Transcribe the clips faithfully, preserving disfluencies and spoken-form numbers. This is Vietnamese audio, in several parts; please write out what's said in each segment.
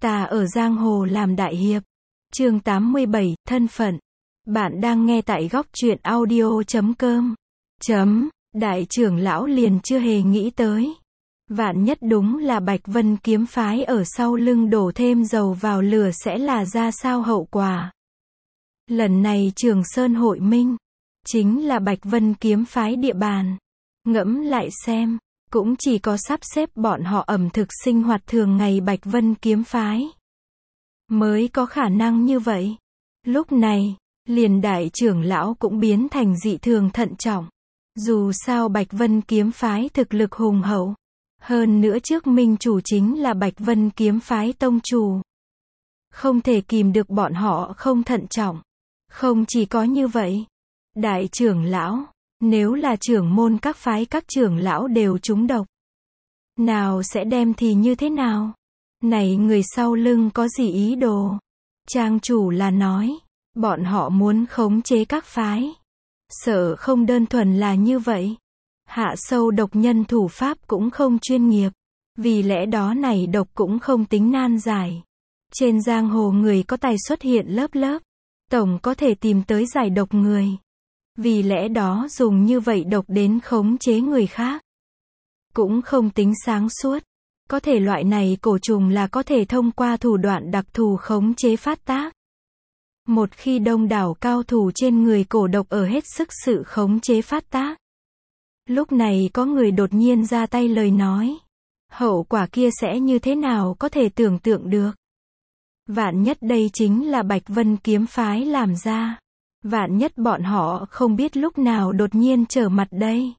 Ta ở giang hồ làm đại hiệp. Chương tám mươi bảy, thân phận. Bạn đang nghe tại góc truyện audio chấm com. Chấm, đại trưởng lão liền chưa hề nghĩ tới. Vạn nhất đúng là Bạch Vân kiếm phái ở sau lưng đổ thêm dầu vào lửa sẽ là ra sao hậu quả. Lần này Trường Sơn hội minh, chính là Bạch Vân kiếm phái địa bàn. Ngẫm lại xem, cũng chỉ có sắp xếp bọn họ ẩm thực sinh hoạt thường ngày Bạch Vân kiếm phái mới có khả năng như vậy. Lúc này, liền đại trưởng lão cũng biến thành dị thường thận trọng. Dù sao Bạch Vân kiếm phái thực lực hùng hậu. Hơn nữa trước minh chủ chính là Bạch Vân kiếm phái tông chủ. Không thể kìm được bọn họ không thận trọng. Không chỉ có như vậy. Đại trưởng lão, nếu là trưởng môn các phái các trưởng lão đều trúng độc, nào sẽ đem thì như thế nào? Này người sau lưng có gì ý đồ? Trang chủ là nói, bọn họ muốn khống chế các phái. Sợ không đơn thuần là như vậy. Hạ sâu độc nhân thủ pháp cũng không chuyên nghiệp. Vì lẽ đó này độc cũng không tính nan giải. Trên giang hồ người có tài xuất hiện lớp lớp. Tổng có thể tìm tới giải độc người. Vì lẽ đó dùng như vậy độc đến khống chế người khác. Cũng không tính sáng suốt. Có thể loại này cổ trùng là có thể thông qua thủ đoạn đặc thù khống chế phát tác. Một khi đông đảo cao thủ trên người cổ độc ở hết sức sự khống chế phát tác. Lúc này có người đột nhiên ra tay lời nói. Hậu quả kia sẽ như thế nào có thể tưởng tượng được. Vạn nhất đây chính là Bạch Vân kiếm phái làm ra. Vạn nhất bọn họ không biết lúc nào đột nhiên trở mặt đây.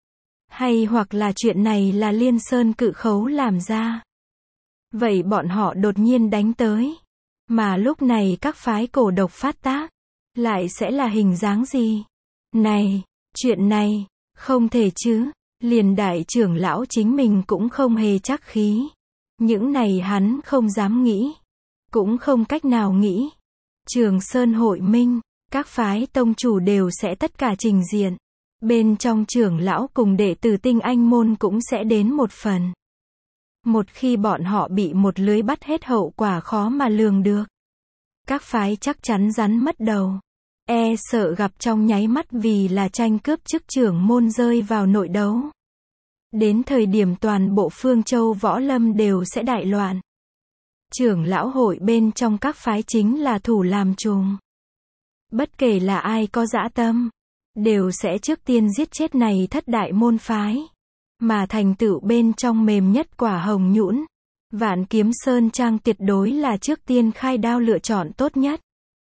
Hay hoặc là chuyện này là Liên Sơn cự khấu làm ra. Vậy bọn họ đột nhiên đánh tới. Mà lúc này các phái cổ độc phát tác. Lại sẽ là hình dáng gì? Này, chuyện này, không thể chứ. Liền đại trưởng lão chính mình cũng không hề chắc khí. Những này hắn không dám nghĩ. Cũng không cách nào nghĩ. Trường Sơn hội minh, các phái tông chủ đều sẽ tất cả trình diện. Bên trong trưởng lão cùng đệ tử tinh anh môn cũng sẽ đến một phần. Một khi bọn họ bị một lưới bắt hết hậu quả khó mà lường được. Các phái chắc chắn rắn mất đầu. E sợ gặp trong nháy mắt vì là tranh cướp chức trưởng môn rơi vào nội đấu. Đến thời điểm toàn bộ Phương Châu võ lâm đều sẽ đại loạn. Trưởng lão hội bên trong các phái chính là thủ làm trùm. Bất kể là ai có dã tâm, đều sẽ trước tiên giết chết này thất đại môn phái. Mà thành tựu bên trong mềm nhất quả hồng nhũn. Vạn Kiếm Sơn Trang tuyệt đối là trước tiên khai đao lựa chọn tốt nhất.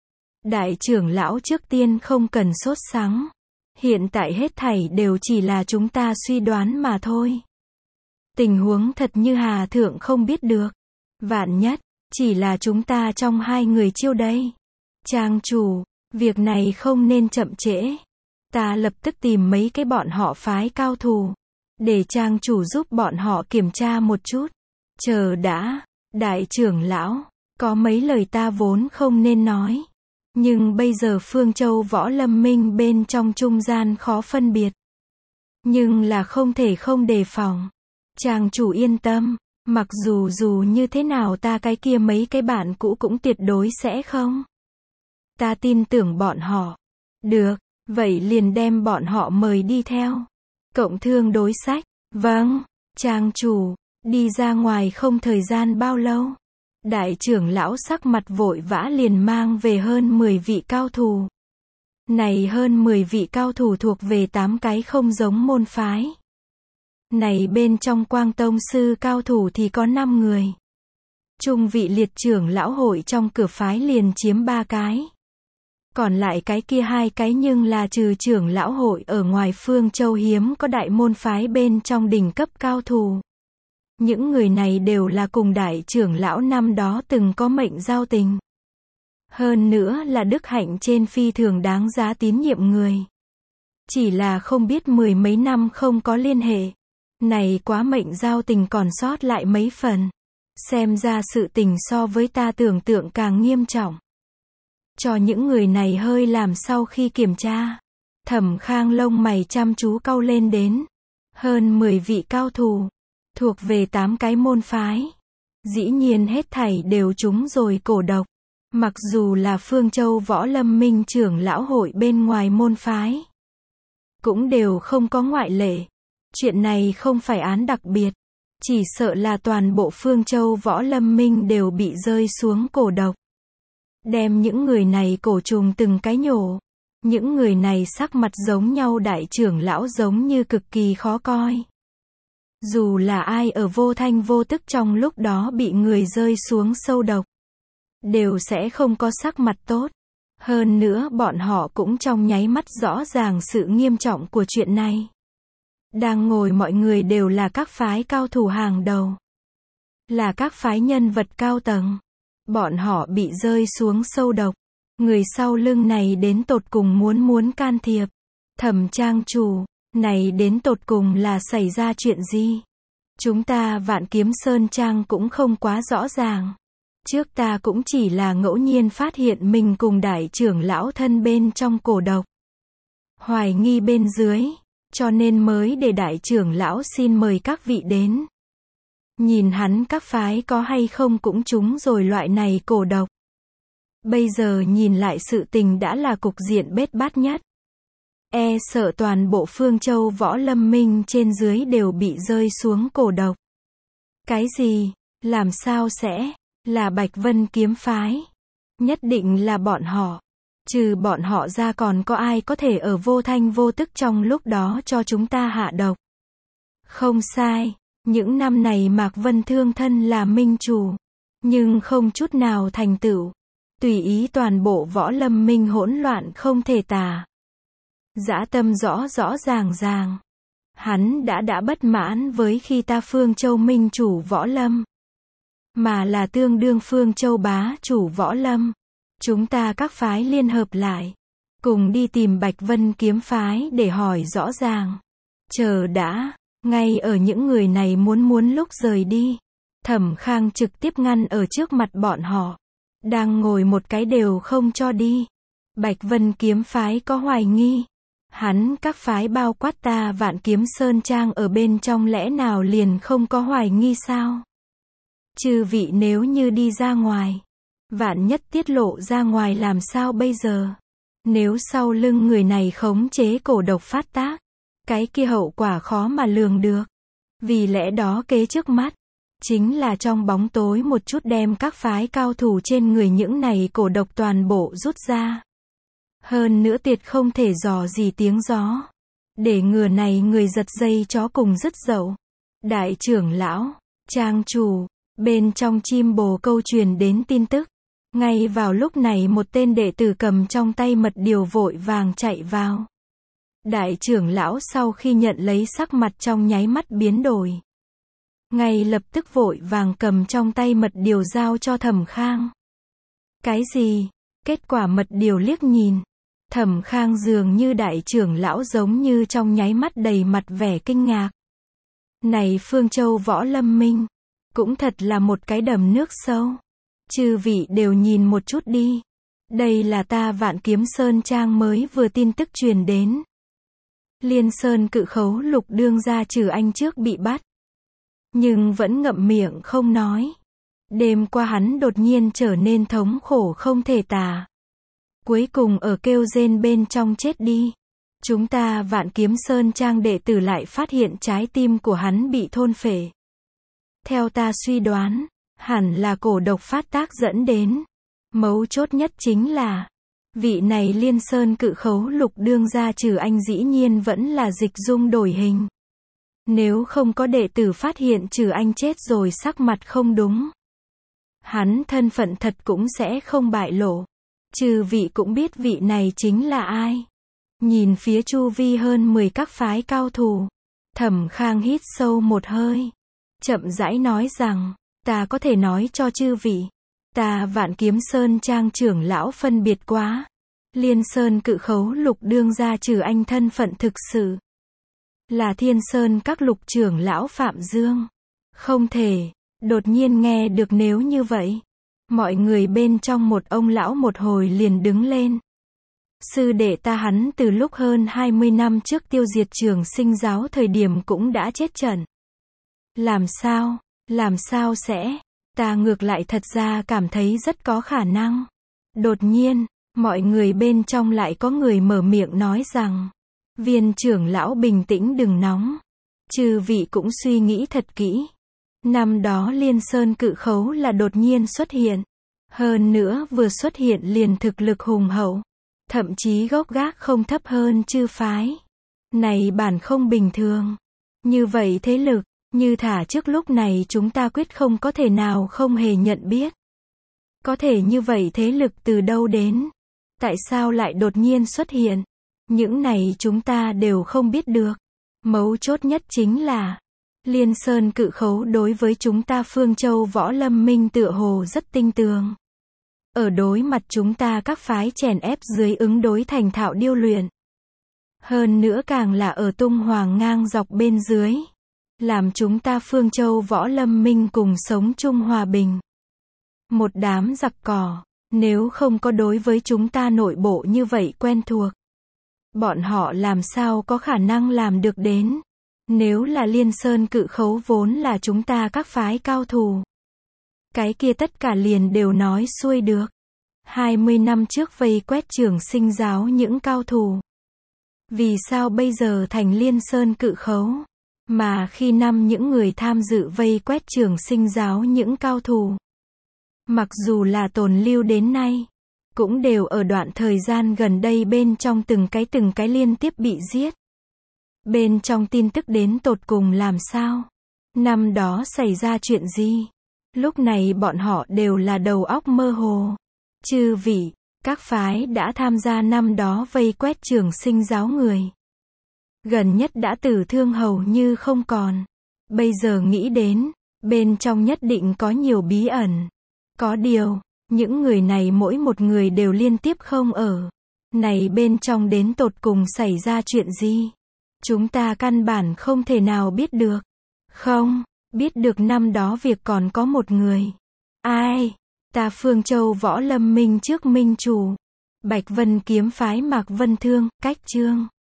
Đại trưởng lão trước tiên không cần sốt sắng. Hiện tại hết thảy đều chỉ là chúng ta suy đoán mà thôi. Tình huống thật như Hà Thượng không biết được. Vạn nhất, chỉ là chúng ta trong hai người chiêu đây. Trang chủ, việc này không nên chậm trễ. Ta lập tức tìm mấy cái bọn họ phái cao thủ. Để trang chủ giúp bọn họ kiểm tra một chút. Chờ đã, đại trưởng lão, có mấy lời ta vốn không nên nói. Nhưng bây giờ Phương Châu võ lâm minh bên trong trung gian khó phân biệt. Nhưng là không thể không đề phòng. Trang chủ yên tâm, mặc dù dù như thế nào ta cái kia mấy cái bạn cũ cũng tuyệt đối sẽ không. Ta tin tưởng bọn họ. Được, vậy liền đem bọn họ mời đi theo. Cộng thương đối sách. Vâng, trang chủ, đi ra ngoài không thời gian bao lâu. Đại trưởng lão sắc mặt vội vã liền mang về hơn mười vị cao thủ. Này hơn mười vị cao thủ thuộc về tám cái không giống môn phái. Này bên trong Quang Tông sư cao thủ thì có năm người. Trung vị liệt trưởng lão hội trong cửa phái liền chiếm ba cái. Còn lại cái kia hai cái nhưng là trừ trưởng lão hội ở ngoài Phương Châu hiếm có đại môn phái bên trong đỉnh cấp cao thủ. Những người này đều là cùng đại trưởng lão năm đó từng có mệnh giao tình. Hơn nữa là đức hạnh trên phi thường đáng giá tín nhiệm người. Chỉ là không biết mười mấy năm không có liên hệ. Này quá mệnh giao tình còn sót lại mấy phần. Xem ra sự tình so với ta tưởng tượng càng nghiêm trọng. Cho những người này hơi làm sau khi kiểm tra. Thẩm Khang lông mày chăm chú cau lên đến. Hơn mười vị cao thủ. Thuộc về tám cái môn phái. Dĩ nhiên hết thảy đều trúng rồi cổ độc. Mặc dù là Phương Châu Võ Lâm Minh trưởng lão hội bên ngoài môn phái, cũng đều không có ngoại lệ. Chuyện này không phải án đặc biệt, chỉ sợ là toàn bộ Phương Châu Võ Lâm Minh đều bị rơi xuống cổ độc. Đem những người này cổ trùng từng cái nhổ. Những người này sắc mặt giống nhau, đại trưởng lão giống như cực kỳ khó coi. Dù là ai ở vô thanh vô tức trong lúc đó bị người rơi xuống sâu độc, đều sẽ không có sắc mặt tốt. Hơn nữa bọn họ cũng trong nháy mắt rõ ràng sự nghiêm trọng của chuyện này. Đang ngồi mọi người đều là các phái cao thủ hàng đầu, là các phái nhân vật cao tầng. Bọn họ bị rơi xuống sâu độc. Người sau lưng này đến tột cùng muốn muốn can thiệp. Thẩm trang chủ, này đến tột cùng là xảy ra chuyện gì? Chúng ta Vạn Kiếm Sơn Trang cũng không quá rõ ràng. Trước ta cũng chỉ là ngẫu nhiên phát hiện mình cùng đại trưởng lão thân bên trong cổ độc. Hoài nghi bên dưới, cho nên mới để đại trưởng lão xin mời các vị đến. Nhìn hắn các phái có hay không cũng trúng rồi loại này cổ độc. Bây giờ nhìn lại sự tình đã là cục diện bết bát nhất. E sợ toàn bộ Phương Châu Võ Lâm Minh trên dưới đều bị rơi xuống cổ độc. Cái gì? Làm sao sẽ? Là Bạch Vân kiếm phái. Nhất định là bọn họ. Trừ bọn họ ra còn có ai có thể ở vô thanh vô tức trong lúc đó cho chúng ta hạ độc? Không sai. Những năm này Mạc Vân Thương thân là minh chủ, nhưng không chút nào thành tựu. Tùy ý toàn bộ Võ Lâm Minh hỗn loạn không thể tả. Dã tâm rõ rõ ràng ràng. Hắn đã đã bất mãn với khi ta Phương Châu Minh chủ Võ Lâm, mà là tương đương Phương Châu bá chủ Võ Lâm. Chúng ta các phái liên hợp lại, cùng đi tìm Bạch Vân kiếm phái để hỏi rõ ràng. Chờ đã, ngay ở những người này muốn muốn lúc rời đi, Thẩm Khang trực tiếp ngăn ở trước mặt bọn họ. Đang ngồi một cái đều không cho đi. Bạch Vân kiếm phái có hoài nghi. Hắn các phái bao quát ta Vạn Kiếm Sơn Trang ở bên trong lẽ nào liền không có hoài nghi sao? Chư vị nếu như đi ra ngoài, vạn nhất tiết lộ ra ngoài làm sao bây giờ? Nếu sau lưng người này khống chế cổ độc phát tác, cái kia hậu quả khó mà lường được. Vì lẽ đó kế trước mắt, chính là trong bóng tối một chút đem các phái cao thủ trên người những này cổ độc toàn bộ rút ra. Hơn nữa tuyệt không thể dò gì tiếng gió. Để ngừa này người giật dây chó cùng dứt dậu. Đại trưởng lão, trang chủ, bên trong chim bồ câu truyền đến tin tức. Ngay vào lúc này một tên đệ tử cầm trong tay mật điều vội vàng chạy vào. Đại trưởng lão sau khi nhận lấy sắc mặt trong nháy mắt biến đổi. Ngay lập tức vội vàng cầm trong tay mật điều giao cho Thẩm Khang. Cái gì? Kết quả mật điều liếc nhìn. Thẩm Khang dường như đại trưởng lão giống như trong nháy mắt đầy mặt vẻ kinh ngạc. Này Phương Châu Võ Lâm Minh, cũng thật là một cái đầm nước sâu. Chư vị đều nhìn một chút đi. Đây là ta Vạn Kiếm Sơn Trang mới vừa tin tức truyền đến. Liên Sơn cự khấu Lục đương gia trừ anh trước bị bắt, nhưng vẫn ngậm miệng không nói. Đêm qua hắn đột nhiên trở nên thống khổ không thể tả. Cuối cùng ở kêu rên bên trong chết đi. Chúng ta Vạn Kiếm Sơn Trang đệ tử lại phát hiện trái tim của hắn bị thôn phệ. Theo ta suy đoán, hẳn là cổ độc phát tác dẫn đến. Mấu chốt nhất chính là, vị này Liên Sơn cự khấu Lục đương gia trừ anh dĩ nhiên vẫn là dịch dung đổi hình. Nếu không có đệ tử phát hiện trừ anh chết rồi sắc mặt không đúng, hắn thân phận thật cũng sẽ không bại lộ. Trừ vị cũng biết vị này chính là ai. Nhìn phía chu vi hơn mười các phái cao thủ, Thẩm Khang hít sâu một hơi, chậm rãi nói rằng, ta có thể nói cho chư vị, ta Vạn Kiếm Sơn Trang trưởng lão phân biệt quá. Liên Sơn cự khấu Lục đương gia trừ anh thân phận thực sự là Thiên Sơn các Lục trưởng lão Phạm Dương. Không thể. Đột nhiên nghe được nếu như vậy, mọi người bên trong một ông lão một hồi liền đứng lên. Sư đệ ta hắn từ lúc hơn hai mươi năm trước tiêu diệt Trường Sinh giáo thời điểm cũng đã chết trận. Làm sao? Làm sao sẽ? Ta ngược lại thật ra cảm thấy rất có khả năng. Đột nhiên, mọi người bên trong lại có người mở miệng nói rằng, viên trưởng lão bình tĩnh đừng nóng. Chư vị cũng suy nghĩ thật kỹ. Năm đó Liên Sơn cự khấu là đột nhiên xuất hiện. Hơn nữa vừa xuất hiện liền thực lực hùng hậu. Thậm chí gốc gác không thấp hơn chư phái. Này bản không bình thường. Như vậy thế lực, như thả trước lúc này chúng ta quyết không có thể nào không hề nhận biết. Có thể như vậy thế lực từ đâu đến? Tại sao lại đột nhiên xuất hiện? Những này chúng ta đều không biết được. Mấu chốt nhất chính là, Liên Sơn cự khấu đối với chúng ta Phương Châu Võ Lâm Minh tựa hồ rất tinh tường. Ở đối mặt chúng ta các phái chèn ép dưới ứng đối thành thạo điêu luyện. Hơn nữa càng là ở tung hoàng ngang dọc bên dưới. Làm chúng ta Phương Châu Võ Lâm Minh cùng sống chung hòa bình. Một đám giặc cỏ, nếu không có đối với chúng ta nội bộ như vậy quen thuộc. Bọn họ làm sao có khả năng làm được đến. Nếu là Liên Sơn cự khấu vốn là chúng ta các phái cao thủ. Cái kia tất cả liền đều nói xuôi được. hai mươi năm trước vây quét Trường Sinh giáo những cao thủ. Vì sao bây giờ thành Liên Sơn cự khấu? Mà khi năm những người tham dự vây quét Trường Sinh giáo những cao thủ. Mặc dù là tồn lưu đến nay. Cũng đều ở đoạn thời gian gần đây bên trong từng cái từng cái liên tiếp bị giết. Bên trong tin tức đến tột cùng làm sao? Năm đó xảy ra chuyện gì? Lúc này bọn họ đều là đầu óc mơ hồ. Chư vị, các phái đã tham gia năm đó vây quét Trường Sinh giáo người. Gần nhất đã tử thương hầu như không còn. Bây giờ nghĩ đến, bên trong nhất định có nhiều bí ẩn. Có điều, những người này mỗi một người đều liên tiếp không ở. Này bên trong đến tột cùng xảy ra chuyện gì? Chúng ta căn bản không thể nào biết được. Không, biết được năm đó việc còn có một người. Ai? Ta Phương Châu Võ Lâm Minh trước minh chủ. Bạch Vân kiếm phái Mạc Vân Thương, cách chương.